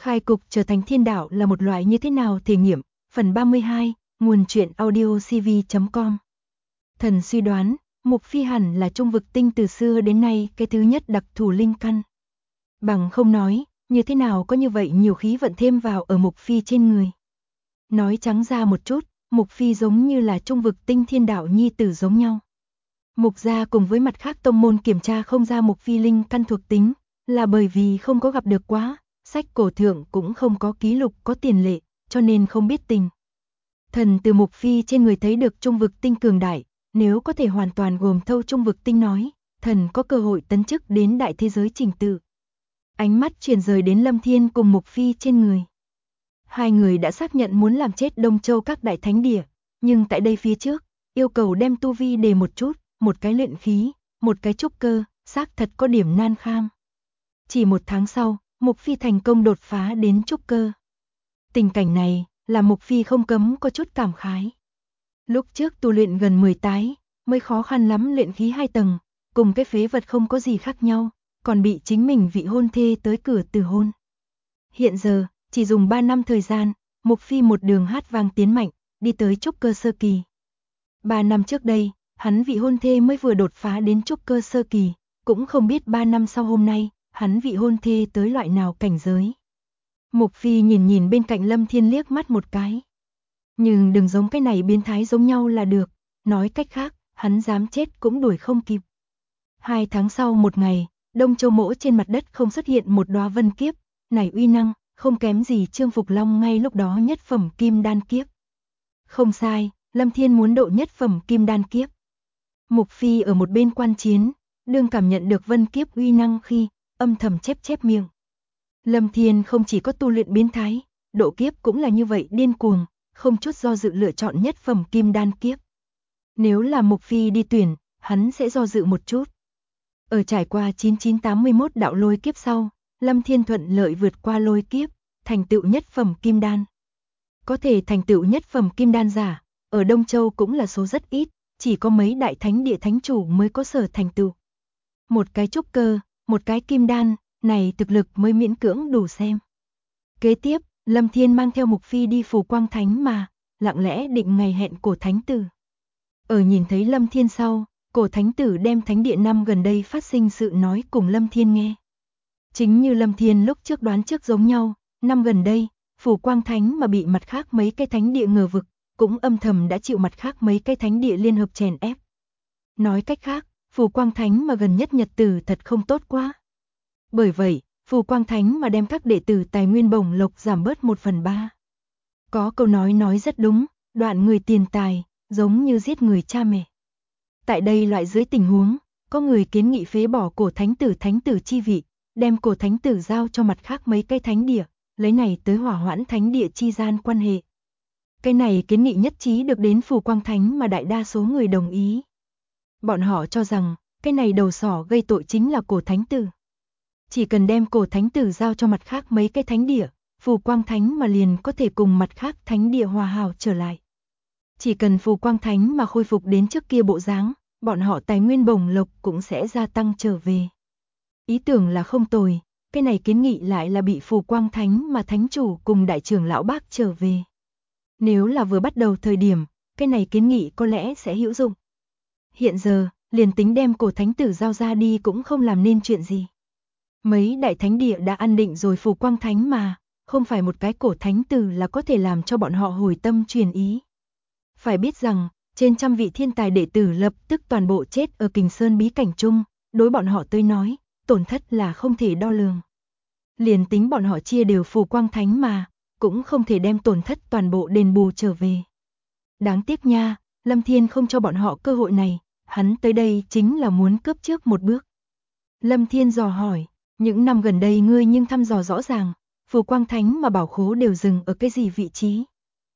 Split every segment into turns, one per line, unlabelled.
Khai cục trở thành thiên đạo là một loại như thế nào thể nghiệm, phần 32, nguồn truyện audio cv.com. Thần suy đoán, Mục Phi hẳn là Trung Vực Tinh từ xưa đến nay cái thứ nhất đặc thù linh căn. Bằng không nói, như thế nào có như vậy nhiều khí vận thêm vào ở Mục Phi trên người. Nói trắng ra một chút, Mục Phi giống như là Trung Vực Tinh thiên đạo nhi tử giống nhau. Mục gia cùng với mặt khác tông môn kiểm tra không ra Mục Phi linh căn thuộc tính, là bởi vì không có gặp được quá, sách cổ thượng cũng không có ký lục có tiền lệ, cho nên không biết tình. Thần từ Mục Phi trên người thấy được Trung Vực Tinh cường đại, nếu có thể hoàn toàn gồm thâu Trung Vực Tinh nói, thần có cơ hội tấn chức đến đại thế giới trình tự. Ánh mắt chuyển rời đến Lâm Thiên cùng Mục Phi trên người. Hai người đã xác nhận muốn làm chết Đông Châu các đại thánh địa, nhưng tại đây phía trước, yêu cầu đem tu vi đề một chút, một cái luyện khí, một cái trúc cơ, xác thật có điểm nan kham. Chỉ một tháng sau, Mục Phi thành công đột phá đến trúc cơ. Tình cảnh này, là Mục Phi không cấm có chút cảm khái. Lúc trước tu luyện gần 10 tái, mới khó khăn lắm luyện khí 2 tầng, cùng cái phế vật không có gì khác nhau, còn bị chính mình vị hôn thê tới cửa từ hôn. Hiện giờ, chỉ dùng 3 năm thời gian, Mục Phi một đường hát vang tiến mạnh, đi tới trúc cơ sơ kỳ. 3 năm trước đây, hắn vị hôn thê mới vừa đột phá đến trúc cơ sơ kỳ, cũng không biết 3 năm sau hôm nay, hắn vị hôn thê tới loại nào cảnh giới. Mục Phi nhìn bên cạnh Lâm Thiên liếc mắt một cái. Nhưng đừng giống cái này biến thái giống nhau là được, nói cách khác, hắn dám chết cũng đuổi không kịp. 2 tháng sau một ngày, Đông Châu mỗ trên mặt đất không xuất hiện một đóa vân kiếp, này uy năng, không kém gì Trương Phục Long ngay lúc đó nhất phẩm kim đan kiếp. Không sai, Lâm Thiên muốn độ nhất phẩm kim đan kiếp. Mục Phi ở một bên quan chiến, đương cảm nhận được vân kiếp uy năng khi, âm thầm chép miệng. Lâm Thiên không chỉ có tu luyện biến thái, độ kiếp cũng là như vậy điên cuồng, không chút do dự lựa chọn nhất phẩm kim đan kiếp. Nếu là Mục Phi đi tuyển, hắn sẽ do dự một chút. Ở trải qua 9981 đạo lôi kiếp sau, Lâm Thiên thuận lợi vượt qua lôi kiếp, thành tựu nhất phẩm kim đan. Có thể thành tựu nhất phẩm kim đan giả, ở Đông Châu cũng là số rất ít, chỉ có mấy đại thánh địa thánh chủ mới có sở thành tựu. Một cái trúc cơ, một cái kim đan, này thực lực mới miễn cưỡng đủ xem. Kế tiếp, Lâm Thiên mang theo Mục Phi đi Phù Quang Thánh mà, lặng lẽ định ngày hẹn cổ thánh tử. Ở nhìn thấy Lâm Thiên sau, cổ thánh tử đem thánh địa năm gần đây phát sinh sự nói cùng Lâm Thiên nghe. Chính như Lâm Thiên lúc trước đoán trước giống nhau, năm gần đây, Phù Quang Thánh mà bị mặt khác mấy cái thánh địa ngờ vực, cũng âm thầm đã chịu mặt khác mấy cái thánh địa liên hợp chèn ép. Nói cách khác, Phù Quang Thánh mà gần nhất nhật tử thật không tốt quá. Bởi vậy, Phù Quang Thánh mà đem các đệ tử tài nguyên bổng lộc giảm bớt 1/3. Có câu nói rất đúng, đoạn người tiền tài, giống như giết người cha mẹ. Tại đây loại dưới tình huống, có người kiến nghị phế bỏ cổ thánh tử chi vị, đem cổ thánh tử giao cho mặt khác mấy cái thánh địa, lấy này tới hỏa hoãn thánh địa chi gian quan hệ. Cái này kiến nghị nhất trí được đến Phù Quang Thánh mà đại đa số người đồng ý. Bọn họ cho rằng, cái này đầu sỏ gây tội chính là cổ thánh tử. Chỉ cần đem cổ thánh tử giao cho mặt khác mấy cái thánh địa, Phù Quang Thánh mà liền có thể cùng mặt khác thánh địa hòa hảo trở lại. Chỉ cần Phù Quang Thánh mà khôi phục đến trước kia bộ dáng, bọn họ tài nguyên bổng lộc cũng sẽ gia tăng trở về. Ý tưởng là không tồi, cái này kiến nghị lại là bị Phù Quang Thánh mà thánh chủ cùng đại trưởng lão bác trở về. Nếu là vừa bắt đầu thời điểm, cái này kiến nghị có lẽ sẽ hữu dụng. Hiện giờ, liền tính đem cổ thánh tử giao ra đi cũng không làm nên chuyện gì. Mấy đại thánh địa đã ăn định rồi Phù Quang Thánh mà, không phải một cái cổ thánh tử là có thể làm cho bọn họ hồi tâm truyền ý. Phải biết rằng, trên trăm vị thiên tài đệ tử lập tức toàn bộ chết ở Kình Sơn bí cảnh chung, đối bọn họ tới nói, tổn thất là không thể đo lường. Liền tính bọn họ chia đều Phù Quang Thánh mà, cũng không thể đem tổn thất toàn bộ đền bù trở về. Đáng tiếc nha, Lâm Thiên không cho bọn họ cơ hội này, hắn tới đây chính là muốn cướp trước một bước. Lâm Thiên dò hỏi, những năm gần đây ngươi nhưng thăm dò rõ ràng, Phù Quang Thánh mà bảo khố đều dừng ở cái gì vị trí?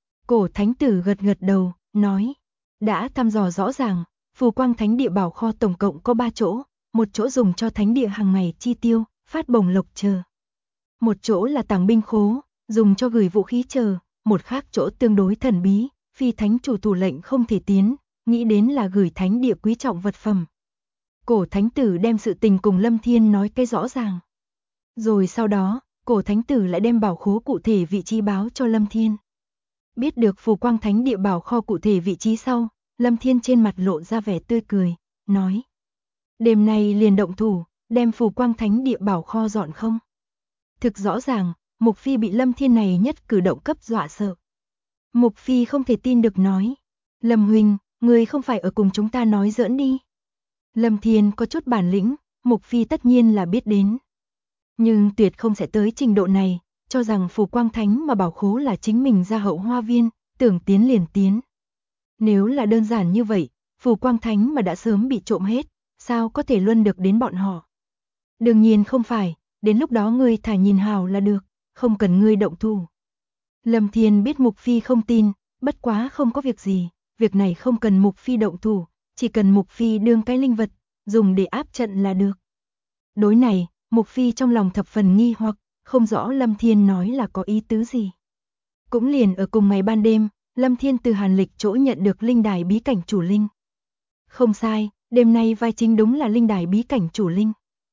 Cổ thánh tử gật đầu, nói, đã thăm dò rõ ràng, Phù Quang Thánh địa bảo kho tổng cộng có 3 chỗ, một chỗ dùng cho thánh địa hàng ngày chi tiêu, phát bổng lộc chờ. Một chỗ là tàng binh khố, dùng cho gửi vũ khí chờ, một khác chỗ tương đối thần bí, phi thánh chủ thủ lệnh không thể tiến, nghĩ đến là gửi thánh địa quý trọng vật phẩm. Cổ thánh tử đem sự tình cùng Lâm Thiên nói cái rõ ràng. Rồi sau đó, cổ thánh tử lại đem bảo khố cụ thể vị trí báo cho Lâm Thiên. Biết được phù quang thánh địa bảo kho cụ thể vị trí sau, Lâm Thiên trên mặt lộ ra vẻ tươi cười, nói. Đêm nay liền động thủ, đem phù quang thánh địa bảo kho dọn không? Thực rõ ràng, Mục Phi bị Lâm Thiên này nhất cử động cấp dọa sợ. Mục Phi không thể tin được nói. Lâm huynh, ngươi không phải ở cùng chúng ta nói giỡn đi. Lâm Thiên có chút bản lĩnh, Mục Phi tất nhiên là biết đến. Nhưng tuyệt không sẽ tới trình độ này, cho rằng phù quang thánh mà bảo khố là chính mình ra hậu hoa viên, tưởng tiến liền tiến. Nếu là đơn giản như vậy, phù quang thánh mà đã sớm bị trộm hết, sao có thể luân được đến bọn họ? Đương nhiên không phải, đến lúc đó ngươi thả nhìn hào là được, không cần ngươi động thủ. Lâm Thiên biết Mục Phi không tin, bất quá không có việc gì, việc này không cần Mục Phi động thủ, chỉ cần Mục Phi đương cái linh vật, dùng để áp trận là được. Đối này, Mục Phi trong lòng thập phần nghi hoặc, không rõ Lâm Thiên nói là có ý tứ gì. Cũng liền ở cùng ngày ban đêm, Lâm Thiên từ Hàn Lịch chỗ nhận được linh đài bí cảnh chủ linh. Không sai, đêm nay vai chính đúng là linh đài bí cảnh chủ linh.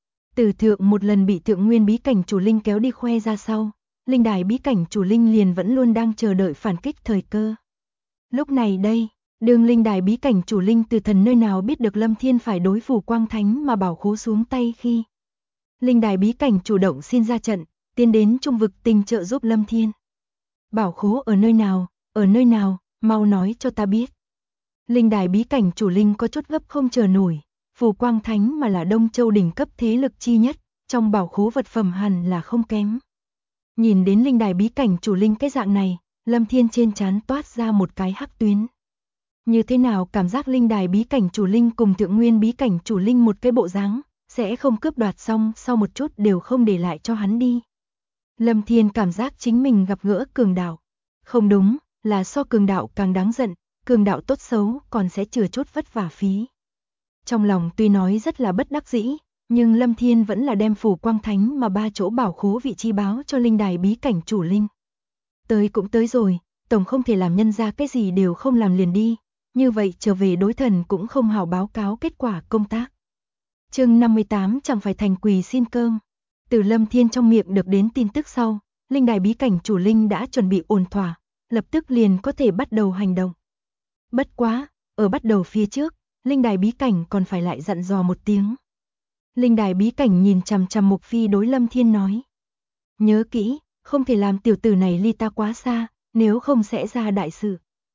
Từ thượng một lần bị thượng nguyên bí cảnh chủ linh kéo đi khoe ra sau, linh đài bí cảnh chủ linh liền vẫn luôn đang chờ đợi phản kích thời cơ. Lúc này đây, đương linh đài bí cảnh chủ linh từ thần nơi nào biết được Lâm Thiên phải đối phù quang thánh mà bảo khố xuống tay khi. Linh đài bí cảnh chủ động xin ra trận, tiến đến trung vực tình trợ giúp Lâm Thiên. Bảo khố ở nơi nào, mau nói cho ta biết. Linh đài bí cảnh chủ linh có chút gấp không chờ nổi, phù quang thánh mà là Đông Châu đỉnh cấp thế lực chi nhất, trong bảo khố vật phẩm hẳn là không kém. Nhìn đến linh đài bí cảnh chủ linh cái dạng này, Lâm Thiên trên trán toát ra một cái hắc tuyến. Như thế nào cảm giác linh đài bí cảnh chủ linh cùng thượng nguyên bí cảnh chủ linh một cái bộ dáng, sẽ không cướp đoạt xong sau một chút đều không để lại cho hắn đi. Lâm Thiên cảm giác chính mình gặp gỡ cường đạo. Không đúng, là so cường đạo càng đáng giận, cường đạo tốt xấu còn sẽ chừa chút vất vả phí. Trong lòng tuy nói rất là bất đắc dĩ, nhưng Lâm Thiên vẫn là đem phù quang thánh mà 3 chỗ bảo khố vị trí báo cho linh đài bí cảnh chủ linh. Tới cũng tới rồi, tổng không thể làm nhân ra cái gì đều không làm liền đi, như vậy trở về đối thần cũng không hảo báo cáo kết quả công tác. Chương 58 chẳng phải thành quỳ xin cơm. Từ Lâm Thiên trong miệng được đến tin tức sau, linh đài bí cảnh chủ linh đã chuẩn bị ổn thỏa, lập tức liền có thể bắt đầu hành động. Bất quá, ở bắt đầu phía trước, linh đài bí cảnh còn phải lại dặn dò một tiếng. Linh đài bí cảnh nhìn chằm chằm Mục Phi đối Lâm Thiên nói. Nhớ kỹ, không thể làm tiểu tử này ly ta quá xa, nếu không sẽ ra đại sự.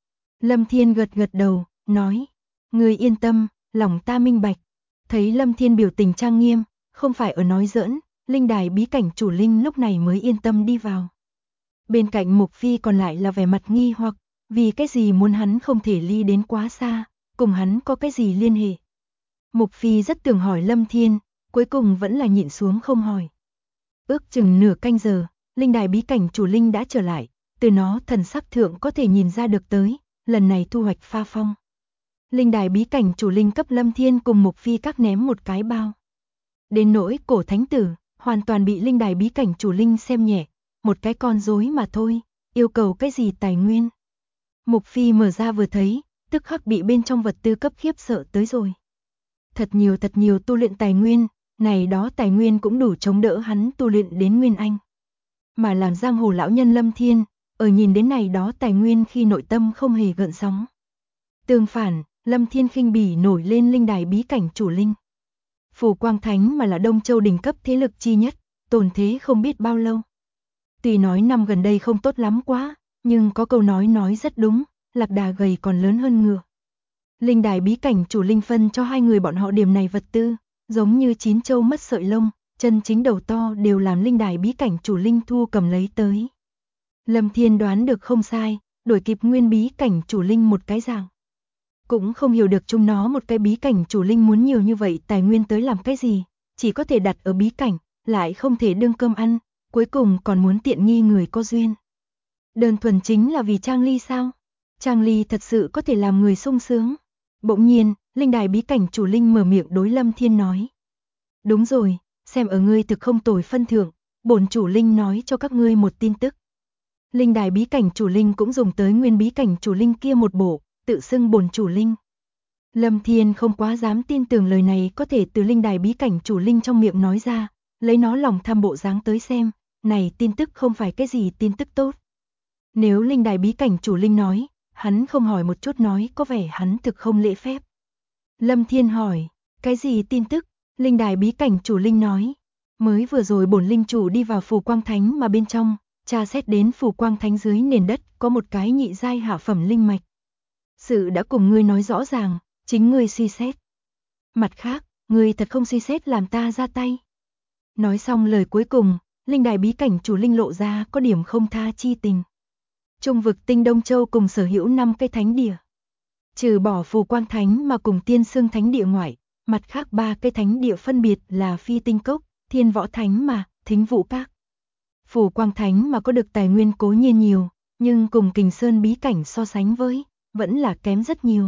Lâm Thiên gật gật đầu, nói. Người yên tâm, lòng ta minh bạch. Thấy Lâm Thiên biểu tình trang nghiêm, không phải ở nói giỡn, linh đài bí cảnh chủ linh lúc này mới yên tâm đi vào. Bên cạnh Mục Phi còn lại là vẻ mặt nghi hoặc, vì cái gì muốn hắn không thể ly đến quá xa, cùng hắn có cái gì liên hệ. Mục Phi rất tưởng hỏi Lâm Thiên, cuối cùng vẫn là nhịn xuống không hỏi. Ước chừng nửa canh giờ, linh đài bí cảnh chủ linh đã trở lại, từ nó thần sắc thượng có thể nhìn ra được tới, lần này thu hoạch pha phong. Linh đài bí cảnh chủ linh cấp Lâm Thiên cùng Mục Phi các ném một cái bao. Đến nỗi cổ thánh tử, hoàn toàn bị linh đài bí cảnh chủ linh xem nhẹ, một cái con rối mà thôi, yêu cầu cái gì tài nguyên. Mục Phi mở ra vừa thấy, tức khắc bị bên trong vật tư cấp khiếp sợ tới rồi. Thật nhiều tu luyện tài nguyên, này đó tài nguyên cũng đủ chống đỡ hắn tu luyện đến Nguyên Anh. Mà làm giang hồ lão nhân Lâm Thiên, ở nhìn đến này đó tài nguyên khi nội tâm không hề gợn sóng. Tương phản, Lâm Thiên khinh bỉ nổi lên linh đài bí cảnh chủ linh. Phù Quang Thánh mà là Đông Châu đỉnh cấp thế lực chi nhất, tồn thế không biết bao lâu. Tuy nói năm gần đây không tốt lắm quá, nhưng có câu nói rất đúng, lạc đà gầy còn lớn hơn ngựa. Linh đài bí cảnh chủ linh phân cho hai người bọn họ điểm này vật tư, giống như chín châu mất sợi lông, chân chính đầu to đều làm linh đài bí cảnh chủ linh thu cầm lấy tới. Lâm Thiên đoán được không sai, đuổi kịp nguyên bí cảnh chủ linh một cái dạng. Cũng không hiểu được chúng nó một cái bí cảnh chủ linh muốn nhiều như vậy tài nguyên tới làm cái gì, chỉ có thể đặt ở bí cảnh, lại không thể đương cơm ăn, cuối cùng còn muốn tiện nghi người có duyên. Đơn thuần chính là vì Trang Ly sao? Trang Ly thật sự có thể làm người sung sướng. Bỗng nhiên, linh đài bí cảnh chủ linh mở miệng đối Lâm Thiên nói. Đúng rồi, xem ở ngươi thực không tồi phân thượng, bổn chủ linh nói cho các ngươi một tin tức. Linh đài bí cảnh chủ linh cũng dùng tới nguyên bí cảnh chủ linh kia một bộ, tự xưng bổn chủ linh. Lâm Thiên không quá dám tin tưởng lời này có thể từ linh đài bí cảnh chủ linh trong miệng nói ra, lấy nó lòng tham bộ dáng tới xem, này tin tức không phải cái gì tin tức tốt. Nếu linh đài bí cảnh chủ linh nói, hắn không hỏi một chút nói có vẻ hắn thực không lễ phép. Lâm Thiên hỏi, cái gì tin tức? Linh đài bí cảnh chủ linh nói, mới vừa rồi bổn linh chủ đi vào phù quang thánh mà bên trong, tra xét đến phù quang thánh dưới nền đất có một cái nhị giai hạ phẩm linh mạch. Sự đã cùng ngươi nói rõ ràng, chính ngươi suy xét. Mặt khác, ngươi thật không suy xét làm ta ra tay. Nói xong lời cuối cùng, linh đài bí cảnh chủ linh lộ ra có điểm không tha chi tình. Trung vực tinh Đông Châu cùng sở hữu 5 cây thánh địa. Trừ bỏ phù quang thánh mà cùng tiên xương thánh địa ngoại, mặt khác 3 cây thánh địa phân biệt là phi tinh cốc, thiên võ thánh mà, thính vũ các. Phù quang thánh mà có được tài nguyên cố nhiên nhiều, nhưng cùng kình sơn bí cảnh so sánh với, vẫn là kém rất nhiều.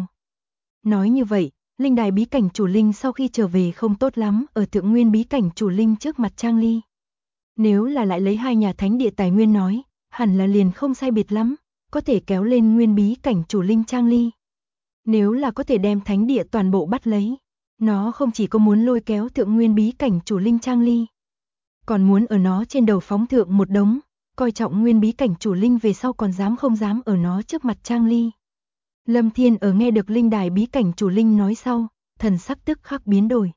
Nói như vậy, linh đài bí cảnh chủ linh sau khi trở về không tốt lắm ở thượng nguyên bí cảnh chủ linh trước mặt Trang Ly. Nếu là lại lấy 2 nhà thánh địa tài nguyên nói, hẳn là liền không sai biệt lắm, có thể kéo lên nguyên bí cảnh chủ linh Trang Ly. Nếu là có thể đem thánh địa toàn bộ bắt lấy, nó không chỉ có muốn lôi kéo thượng nguyên bí cảnh chủ linh Trang Ly, còn muốn ở nó trên đầu phóng thượng một đống, coi trọng nguyên bí cảnh chủ linh về sau còn dám không dám ở nó trước mặt Trang Ly. Lâm Thiên ở nghe được linh đài bí cảnh chủ linh nói sau, thần sắc tức khắc biến đổi.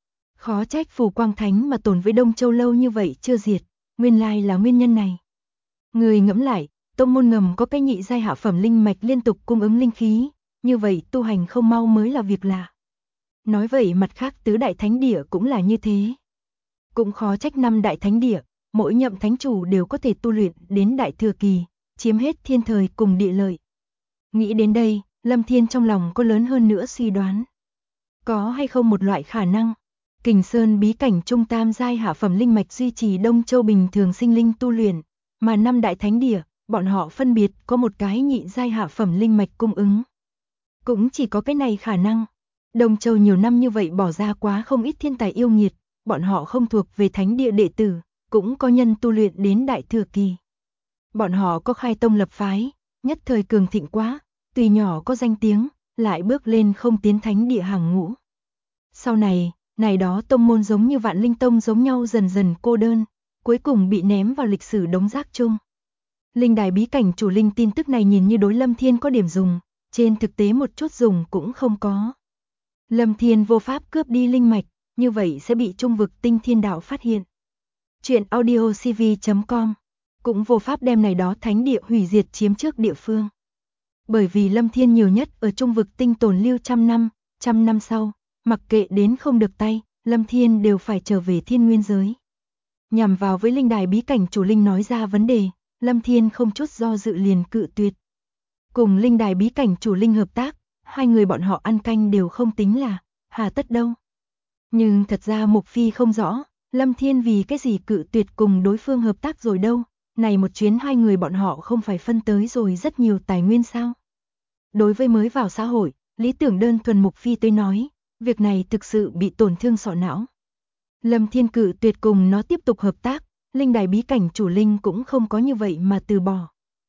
Khó trách phù quang thánh mà tồn với Đông Châu lâu như vậy chưa diệt, nguyên lai là nguyên nhân này. Người ngẫm lại, tông môn ngầm có cái nhị giai hạ phẩm linh mạch liên tục cung ứng linh khí, như vậy tu hành không mau mới là việc lạ. Nói vậy mặt khác tứ đại thánh địa cũng là như thế. Cũng khó trách 5 đại thánh địa, mỗi nhậm thánh chủ đều có thể tu luyện đến đại thừa kỳ, chiếm hết thiên thời cùng địa lợi. Nghĩ đến đây, Lâm Thiên trong lòng có lớn hơn nữa suy đoán. Có hay không một loại khả năng, Kình Sơn bí cảnh trung tam giai hạ phẩm linh mạch duy trì Đông Châu bình thường sinh linh tu luyện, mà 5 đại thánh địa, bọn họ phân biệt có một cái nhị giai hạ phẩm linh mạch cung ứng. Cũng chỉ có cái này khả năng. Đông Châu nhiều năm như vậy bỏ ra quá không ít thiên tài yêu nghiệt, bọn họ không thuộc về thánh địa đệ tử, cũng có nhân tu luyện đến đại thừa kỳ. Bọn họ có khai tông lập phái, nhất thời cường thịnh quá, tuy nhỏ có danh tiếng, lại bước lên không tiến thánh địa hàng ngũ. Sau này, này đó tông môn giống như Vạn Linh Tông giống nhau dần dần cô đơn, cuối cùng bị ném vào lịch sử đống rác chung. Linh đài bí cảnh chủ linh tin tức này nhìn như đối Lâm Thiên có điểm dùng, trên thực tế một chút dùng cũng không có. Lâm Thiên vô pháp cướp đi linh mạch, như vậy sẽ bị trung vực tinh thiên đạo phát hiện. Chuyện audiocv.com cũng vô pháp đem này đó thánh địa hủy diệt chiếm trước địa phương. Bởi vì Lâm Thiên nhiều nhất ở trung vực tinh tồn lưu trăm năm sau, mặc kệ đến không được tay, Lâm Thiên đều phải trở về thiên nguyên giới. Nhằm vào với linh đài bí cảnh chủ linh nói ra vấn đề, Lâm Thiên không chút do dự liền cự tuyệt. Cùng linh đài bí cảnh chủ linh hợp tác, 2 người bọn họ ăn canh đều không tính là, hà tất đâu. Nhưng thật ra Mục Phi không rõ, Lâm Thiên vì cái gì cự tuyệt cùng đối phương hợp tác rồi đâu, này một chuyến 2 người bọn họ không phải phân tới rồi rất nhiều tài nguyên sao. Đối với mới vào xã hội, lý tưởng đơn thuần Mục Phi tới nói, việc này thực sự bị tổn thương sọ não. Lâm Thiên cự tuyệt cùng nó tiếp tục hợp tác, linh đài bí cảnh chủ linh cũng không có như vậy mà từ bỏ.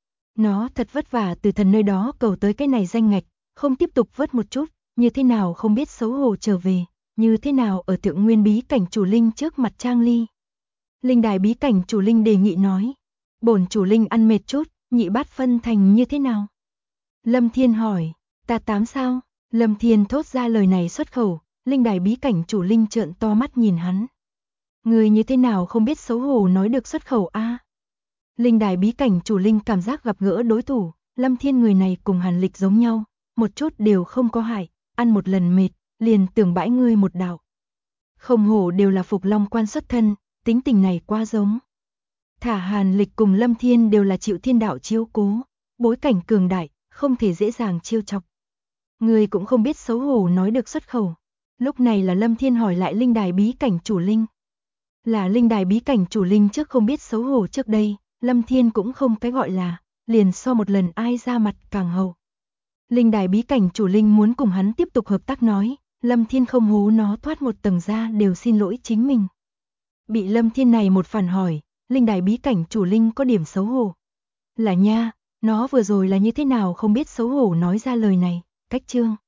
Nó thật vất vả từ thần nơi đó cầu tới cái này danh ngạch, không tiếp tục vớt một chút, như thế nào không biết xấu hổ trở về, như thế nào ở thượng nguyên bí cảnh chủ linh trước mặt Trang Ly. Linh đài bí cảnh chủ linh đề nghị nói, bổn chủ linh ăn mệt chút, nhị bát phân thành như thế nào? Lâm Thiên hỏi, ta 8 sao? Lâm Thiên thốt ra lời này xuất khẩu, linh đài bí cảnh chủ linh trợn to mắt nhìn hắn. Người như thế nào không biết xấu hổ nói được xuất khẩu a? Linh đài bí cảnh chủ linh cảm giác gặp gỡ đối thủ, Lâm Thiên người này cùng Hàn Lịch giống nhau, một chút đều không có hại, ăn một lần mệt, liền tưởng bãi ngươi một đạo. Không hổ đều là Phục Long quan xuất thân, tính tình này quá giống. Thả Hàn Lịch cùng Lâm Thiên đều là chịu thiên đạo chiếu cố, bối cảnh cường đại, không thể dễ dàng chiêu chọc. Người cũng không biết xấu hổ nói được xuất khẩu. Lúc này là Lâm Thiên hỏi lại linh đài bí cảnh chủ linh. Là linh đài bí cảnh chủ linh trước không biết xấu hổ trước đây, Lâm Thiên cũng không cái gọi là, liền so một lần ai ra mặt càng hậu. Linh đài bí cảnh chủ linh muốn cùng hắn tiếp tục hợp tác nói, Lâm Thiên không hú nó thoát một tầng ra đều xin lỗi chính mình. Bị Lâm Thiên này một phản hỏi, linh đài bí cảnh chủ linh có điểm xấu hổ. Là nha, nó vừa rồi là như thế nào không biết xấu hổ nói ra lời này, cách chương.